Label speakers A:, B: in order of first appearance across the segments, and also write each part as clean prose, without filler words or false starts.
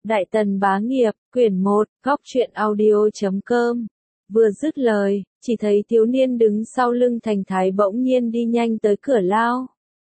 A: Đại Tần Bá Nghiệp, quyển 1, góc truyện audio.com. Vừa dứt lời, chỉ thấy thiếu niên đứng sau lưng Thành Thái bỗng nhiên đi nhanh tới cửa lao.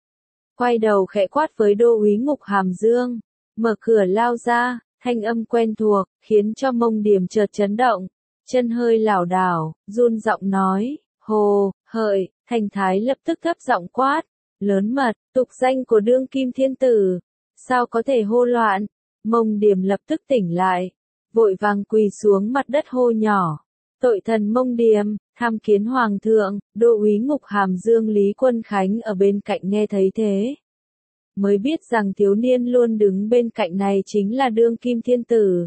A: Quay đầu khẽ quát với đô úy Ngục Hàm Dương, mở cửa lao ra, thanh âm quen thuộc, khiến cho Mông Điểm chợt chấn động, chân hơi lảo đảo, run giọng nói, hồ, hợi, Thành Thái lập tức thấp giọng quát, lớn mật, tục danh của đương kim thiên tử, sao có thể hô loạn. Mông Điểm lập tức tỉnh lại, vội vàng quỳ xuống mặt đất hô nhỏ, tội thần Mông Điểm, tham kiến hoàng thượng. Đô úy Ngục Hàm Dương Lý Quân Khánh ở bên cạnh nghe thấy thế, mới biết rằng thiếu niên luôn đứng bên cạnh này chính là đương kim thiên tử.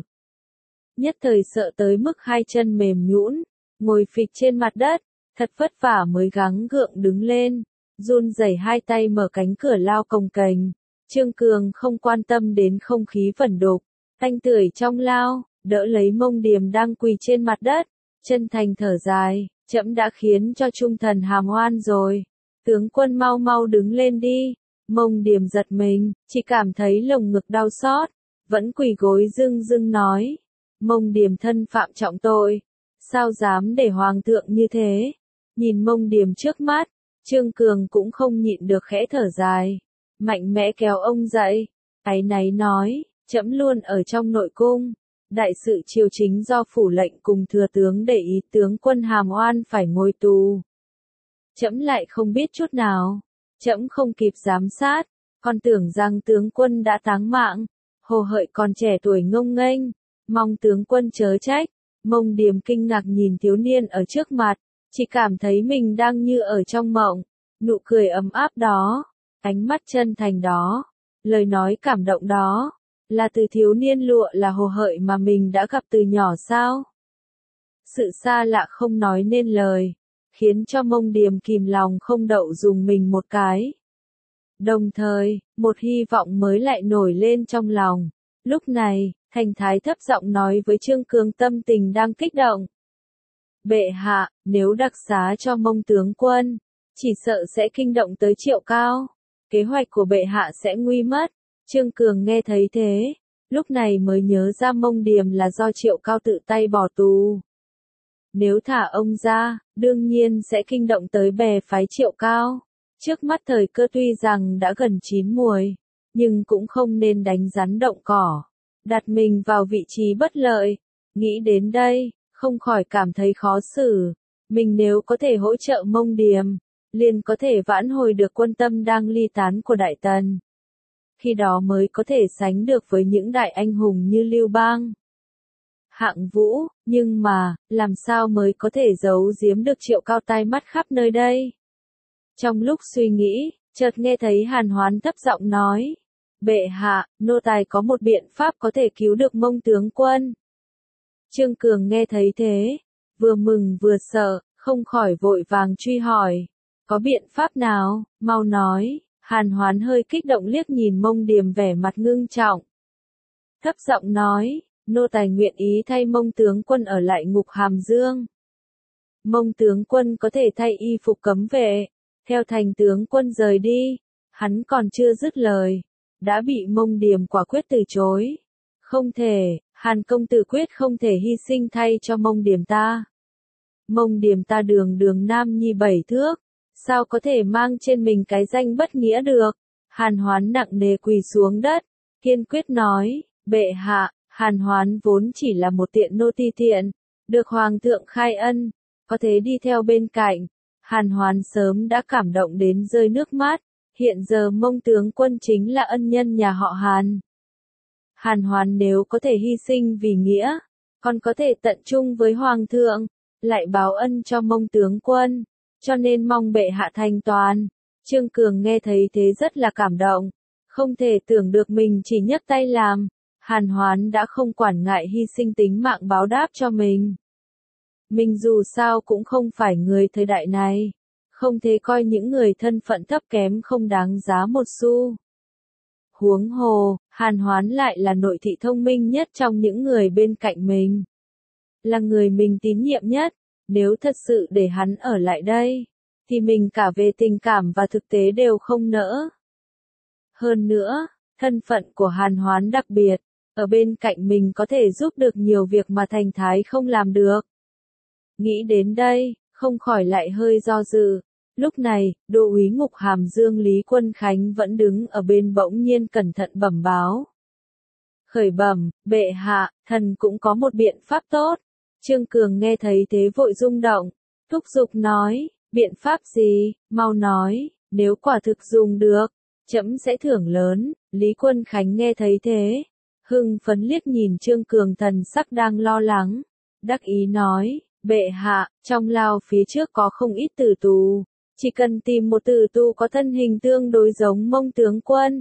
A: Nhất thời sợ tới mức hai chân mềm nhũn, ngồi phịch trên mặt đất, thật vất vả mới gắng gượng đứng lên, run rẩy hai tay mở cánh cửa lao cồng kềnh. Trương Cường không quan tâm đến không khí vẩn đục, tanh tưởi trong lao, đỡ lấy Mông Điểm đang quỳ trên mặt đất, chân thành thở dài, trẫm đã khiến cho trung thần hàm oan rồi, tướng quân mau mau đứng lên đi. Mông Điểm giật mình, chỉ cảm thấy lồng ngực đau xót, vẫn quỳ gối rưng rưng nói, Mông Điểm thân phạm trọng tội, sao dám để hoàng thượng như thế. Nhìn Mông Điểm trước mắt, Trương Cường cũng không nhịn được khẽ thở dài, mạnh mẽ kéo ông dậy, áy náy nói, trẫm luôn ở trong nội cung, đại sự triều chính do phủ lệnh cùng thừa tướng để ý tướng quân hàm oan phải ngồi tù. Trẫm lại không biết chút nào, trẫm không kịp giám sát, còn tưởng rằng tướng quân đã táng mạng. Hồ Hợi còn trẻ tuổi ngông nghênh, mong tướng quân chớ trách. Mông Điểm kinh ngạc nhìn thiếu niên ở trước mặt, chỉ cảm thấy mình đang như ở trong mộng, nụ cười ấm áp đó, ánh mắt chân thành đó, lời nói cảm động đó, là từ thiếu niên lụa là Hồ Hợi mà mình đã gặp từ nhỏ sao? Sự xa lạ không nói nên lời, khiến cho Mông Điểm kìm lòng không đậu dùng mình một cái. Đồng thời, một hy vọng mới lại nổi lên trong lòng. Lúc này, Thành Thái thấp giọng nói với Trương Cường tâm tình đang kích động. Bệ hạ, nếu đặc xá cho Mông tướng quân, chỉ sợ sẽ kinh động tới Triệu Cao. Kế hoạch của bệ hạ sẽ nguy mất. Trương Cường nghe thấy thế, lúc này mới nhớ ra Mông Điểm là do Triệu Cao tự tay bỏ tù. Nếu thả ông ra, đương nhiên sẽ kinh động tới bè phái Triệu Cao. Trước mắt thời cơ tuy rằng đã gần chín muồi, nhưng cũng không nên đánh rắn động cỏ, đặt mình vào vị trí bất lợi. Nghĩ đến đây, không khỏi cảm thấy khó xử. Mình nếu có thể hỗ trợ Mông Điểm, liền có thể vãn hồi được quân tâm đang ly tán của Đại Tần. Khi đó mới có thể sánh được với những đại anh hùng như Lưu Bang, Hạng Vũ, nhưng mà, làm sao mới có thể giấu giếm được Triệu Cao tai mắt khắp nơi đây? Trong lúc suy nghĩ, chợt nghe thấy Hàn Hoán thấp giọng nói, bệ hạ, nô tài có một biện pháp có thể cứu được Mông tướng quân. Trương Cường nghe thấy thế, vừa mừng vừa sợ, không khỏi vội vàng truy hỏi, có biện pháp nào, mau nói. Hàn Hoán hơi kích động liếc nhìn Mông Điểm vẻ mặt ngưng trọng, thấp giọng nói, nô tài nguyện ý thay Mông tướng quân ở lại Ngục Hàm Dương. Mông tướng quân có thể thay y phục cấm vệ, theo Thành tướng quân rời đi. Hắn còn chưa dứt lời, đã bị Mông Điểm quả quyết từ chối. Không thể, Hàn công tử quyết không thể hy sinh thay cho Mông Điểm ta. Mông Điểm ta đường đường nam nhi 7 thước, sao có thể mang trên mình cái danh bất nghĩa được. Hàn Hoán nặng nề quỳ xuống đất, kiên quyết nói, bệ hạ. Hàn Hoán vốn chỉ là một tiện nô ti tiện, được hoàng thượng khai ân, có thể đi theo bên cạnh. Hàn Hoán sớm đã cảm động đến rơi nước mắt, hiện giờ Mông tướng quân chính là ân nhân nhà họ Hàn. Hàn Hoán nếu có thể hy sinh vì nghĩa, còn có thể tận trung với hoàng thượng, lại báo ân cho Mông tướng quân, cho nên mong bệ hạ thành toàn. Trương Cường nghe thấy thế rất là cảm động, không thể tưởng được mình chỉ nhấc tay làm, Hàn Hoán đã không quản ngại hy sinh tính mạng báo đáp cho mình. Mình dù sao cũng không phải người thời đại này, không thể coi những người thân phận thấp kém không đáng giá một xu. Huống hồ, Hàn Hoán lại là nội thị thông minh nhất trong những người bên cạnh mình, là người mình tín nhiệm nhất. Nếu thật sự để hắn ở lại đây, thì mình cả về tình cảm và thực tế đều không nỡ. Hơn nữa, thân phận của Hàn Hoán đặc biệt, ở bên cạnh mình có thể giúp được nhiều việc mà thành thái không làm được. Nghĩ đến đây, không khỏi lại hơi do dự. Lúc này, đô úy ngục hàm dương Lý Quân Khánh vẫn đứng ở bên bỗng nhiên cẩn thận bẩm báo. Khởi bẩm, bệ hạ, thần cũng có một biện pháp tốt. Trương Cường nghe thấy thế vội rung động, thúc giục nói, biện pháp gì, mau nói, nếu quả thực dùng được, trẫm sẽ thưởng lớn. Lý Quân Khánh nghe thấy thế, hưng phấn liếc nhìn Trương Cường thần sắc đang lo lắng, đắc ý nói, bệ hạ, trong lao phía trước có không ít tử tù, chỉ cần tìm một tử tù có thân hình tương đối giống Mông tướng quân.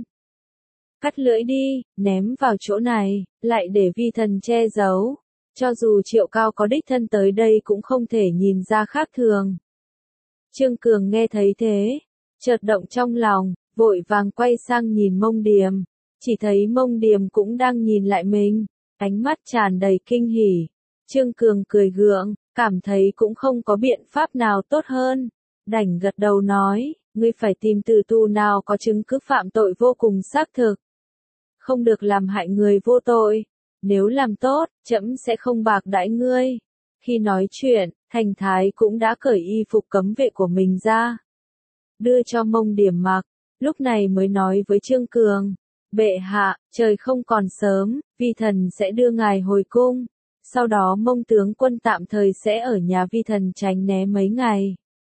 A: Cắt lưỡi đi, ném vào chỗ này, lại để vi thần che giấu. Cho dù Triệu Cao có đích thân tới đây cũng không thể nhìn ra khác thường. Trương Cường nghe thấy thế, chợt động trong lòng, vội vàng quay sang nhìn Mông Điềm. Chỉ thấy Mông Điềm cũng đang nhìn lại mình, ánh mắt tràn đầy kinh hỉ. Trương Cường cười gượng, cảm thấy cũng không có biện pháp nào tốt hơn. Đành gật đầu nói, ngươi phải tìm tử tù nào có chứng cứ phạm tội vô cùng xác thực. Không được làm hại người vô tội. Nếu làm tốt, trẫm sẽ không bạc đãi ngươi. Khi nói chuyện, Thành Thái cũng đã cởi y phục cấm vệ của mình ra. Đưa cho Mông Điềm mặc, lúc này mới nói với Trương Cường. Bệ hạ, trời không còn sớm, vi thần sẽ đưa ngài hồi cung. Sau đó Mông tướng quân tạm thời sẽ ở nhà vi thần tránh né mấy ngày.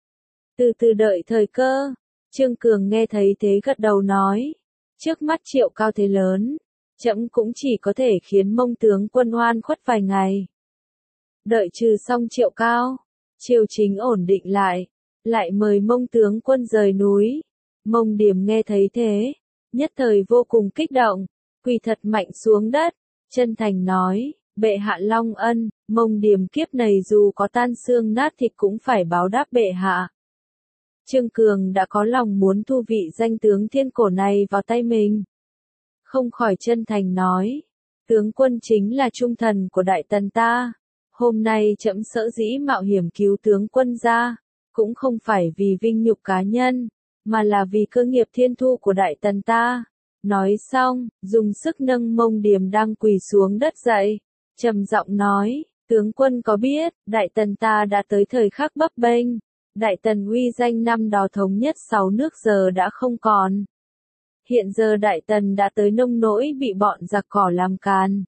A: Từ từ đợi thời cơ. Trương Cường nghe thấy thế gật đầu nói. Trước mắt Triệu Cao thế lớn, trẫm cũng chỉ có thể khiến Mông tướng quân oan khuất vài ngày. Đợi trừ xong Triệu Cao, triều chính ổn định lại mời Mông tướng quân rời núi. Mông Điềm nghe thấy thế, nhất thời vô cùng kích động, quỳ thật mạnh xuống đất, chân thành nói, bệ hạ long ân, Mông Điềm kiếp này dù có tan xương nát thịt cũng phải báo đáp bệ hạ. Trương Cường đã có lòng muốn thu vị danh tướng thiên cổ này vào tay mình. Không khỏi chân thành nói, tướng quân chính là trung thần của Đại Tần ta. Hôm nay trẫm sở dĩ mạo hiểm cứu tướng quân ra, cũng không phải vì vinh nhục cá nhân, mà là vì cơ nghiệp thiên thu của Đại Tần ta. Nói xong, dùng sức nâng Mông Điềm đang quỳ xuống đất dậy, trầm giọng nói, tướng quân có biết, Đại Tần ta đã tới thời khắc bấp bênh. Đại Tần uy danh năm đó thống nhất 6 nước giờ đã không còn. Hiện giờ Đại Tần đã tới nông nỗi bị bọn giặc cỏ làm càn.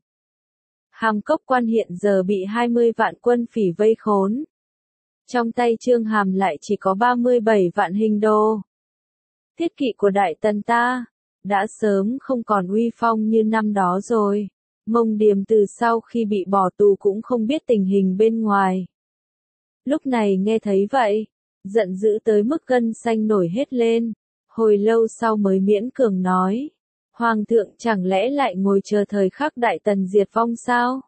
A: Hàm Cốc Quan hiện giờ bị 20 vạn quân phỉ vây khốn. Trong tay Trương Hàm lại chỉ có 37 vạn hình đô. Thiết kỵ của Đại Tần ta đã sớm không còn uy phong như năm đó rồi. Mông Điềm từ sau khi bị bỏ tù cũng không biết tình hình bên ngoài. Lúc này nghe thấy vậy, giận dữ tới mức gân xanh nổi hết lên, hồi lâu sau mới miễn cường nói, Hoàng thượng chẳng lẽ lại ngồi chờ thời khắc Đại Tần diệt vong sao?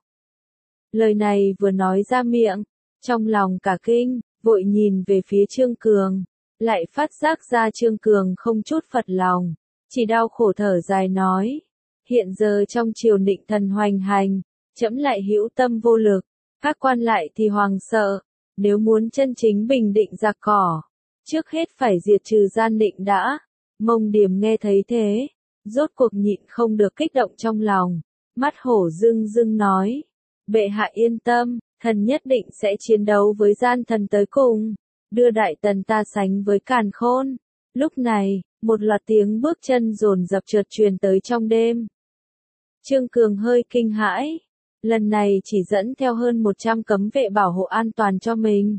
A: Lời này vừa nói ra miệng, trong lòng cả kinh, vội nhìn về phía Trương Cường, lại phát giác ra Trương Cường không chút phật lòng, chỉ đau khổ thở dài nói, hiện giờ trong triều Định thần hoành hành, trẫm lại hữu tâm vô lực, các quan lại thì hoàng sợ. Nếu muốn chân chính bình định giặc cỏ, trước hết phải diệt trừ gian định đã. Mông Điềm nghe thấy thế, rốt cuộc nhịn không được kích động trong lòng, mắt hổ rưng rưng nói, bệ hạ yên tâm, thần nhất định sẽ chiến đấu với gian thần tới cùng, đưa Đại Tần ta sánh với Càn Khôn. Lúc này, một loạt tiếng bước chân dồn dập chợt truyền tới trong đêm. Trương Cường hơi kinh hãi. Lần này chỉ dẫn theo hơn 100 cấm vệ bảo hộ an toàn cho mình.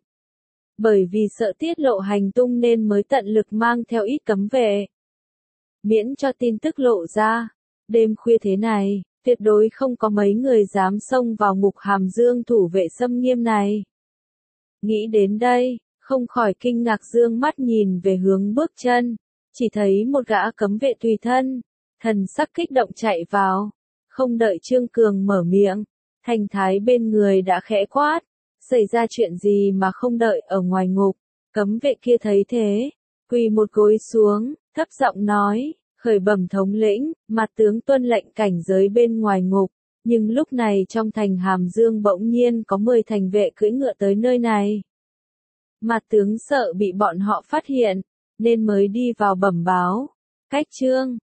A: Bởi vì sợ tiết lộ hành tung nên mới tận lực mang theo ít cấm vệ. Miễn cho tin tức lộ ra, đêm khuya thế này, tuyệt đối không có mấy người dám xông vào ngục hàm dương thủ vệ xâm nghiêm này. Nghĩ đến đây, không khỏi kinh ngạc dương mắt nhìn về hướng bước chân, chỉ thấy một gã cấm vệ tùy thân, thần sắc kích động chạy vào, không đợi Trương Cường mở miệng. Thành Thái bên người đã khẽ quát, xảy ra chuyện gì mà không đợi ở ngoài ngục, cấm vệ kia thấy thế, quỳ một gối xuống, thấp giọng nói, khởi bẩm thống lĩnh, mặt tướng tuân lệnh cảnh giới bên ngoài ngục, nhưng lúc này trong thành Hàm Dương bỗng nhiên có 10 thành vệ cưỡi ngựa tới nơi này. Mặt tướng sợ bị bọn họ phát hiện, nên mới đi vào bẩm báo, cách chương